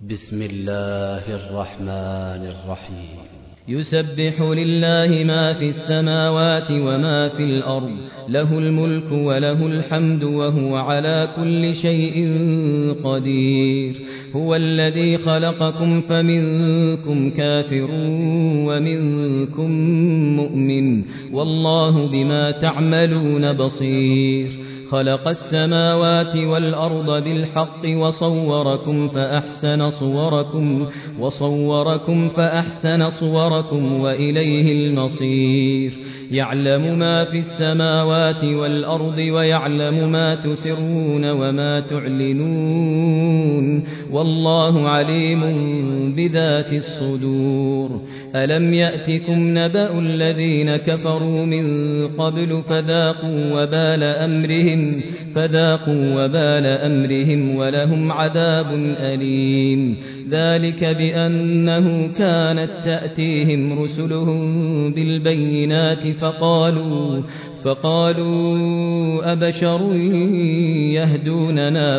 بسم الله الرحمن الرحيم. يسبح لله ما في السماوات وما في الأرض، له الملك وله الحمد وهو على كل شيء قدير. هو الذي خلقكم فمنكم كافر ومنكم مؤمن، والله بما تعملون بصير. خلق السماوات والأرض بالحق وصوركم فأحسن صوركم وإليه المصير. يعلم ما في السماوات والأرض ويعلم ما تسرون وما تعلنون، والله عليم بذات الصدور. ألم يأتكم نبأ الذين كفروا من قبل فذاقوا وبال أمرهم ولهم عذاب أليم. ذلك بأنه كانت تأتيهم رسلهم بالبينات فقالوا أبشر يهدوننا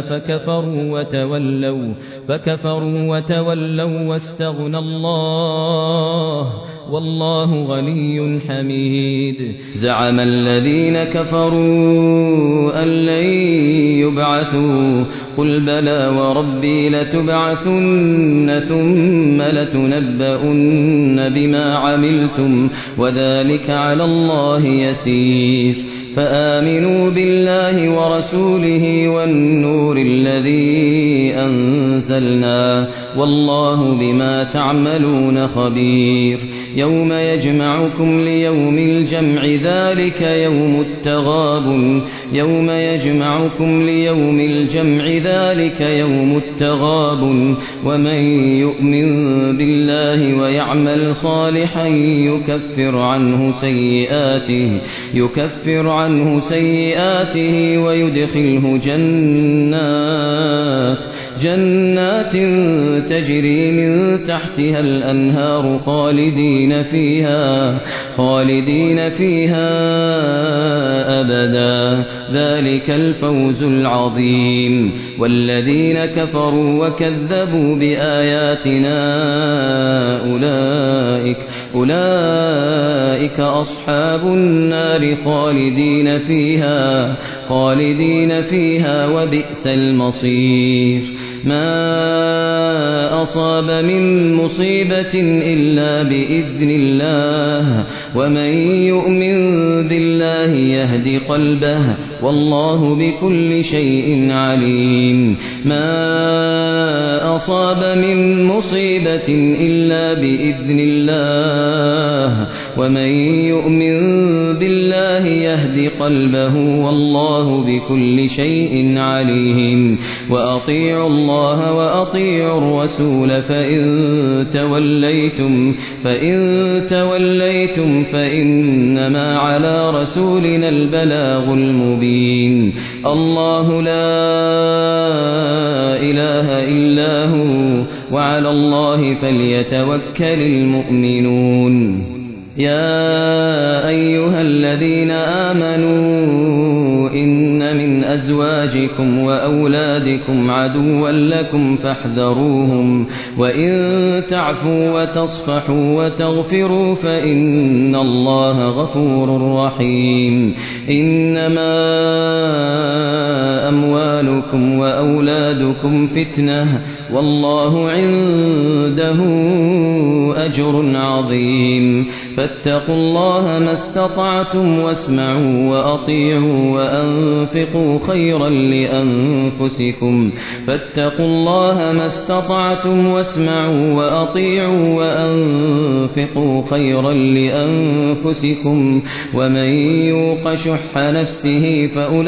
فكفروا وتولوا واستغنى الله والله غني حميد. زعم الذين كفروا أن لن يبعثوا، قل بلى وربي لتبعثن ثم لتنبؤن بما عملتم وذلك على الله يسير. فآمنوا بالله ورسوله والنور الذي أنزلنا، والله بما تعملون خبير. يوم يجمعكم ليوم الجمع ذلك يوم التغابن. ومن يؤمن بالله ويعمل صالحا يكفر عنه سيئاته ويدخله جنات تجري من تحتها الأنهار خالدين فيها أبدا، ذلك الفوز العظيم. والذين كفروا وكذبوا بآياتنا أولئك أصحاب النار خالدين فيها وبئس المصير. ما أصاب من مصيبة إلا بإذن الله، ومن يؤمن بالله يهد قلبه، والله بكل شيء عليم. ما أصاب من مصيبة إلا بإذن الله، ومن يؤمن بالله يهد قلبه، والله بكل شيء عليم. وأطيعوا الله وأطيعوا الرسول فإن توليتم فإنما على رسولنا البلاغ المبين. الله لا إله إلا هو، وعلى الله فليتوكل المؤمنون. يا أيها الذين آمنوا إن من أزواجكم وأولادكم عدوا لكم فاحذروهم، وإن تعفوا وتصفحوا وتغفروا فإن الله غفور رحيم. إنما أموالكم وأولادكم فتنة، والله عنده أجر عظيم. فاتقوا الله ما استطعتم واسمعوا وأطيعوا وأنفقوا خيرا لأنفسكم، ومن يوق شح نفسه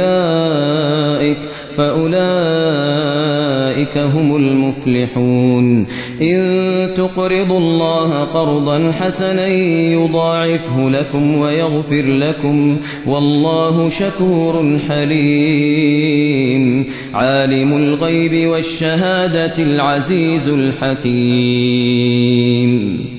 فأولئك هم المفلحون. إن تقرضوا الله قرضا حسنا يضاعفه لكم ويغفر لكم، والله شكور حليم. عالم الغيب والشهادة العزيز الحكيم.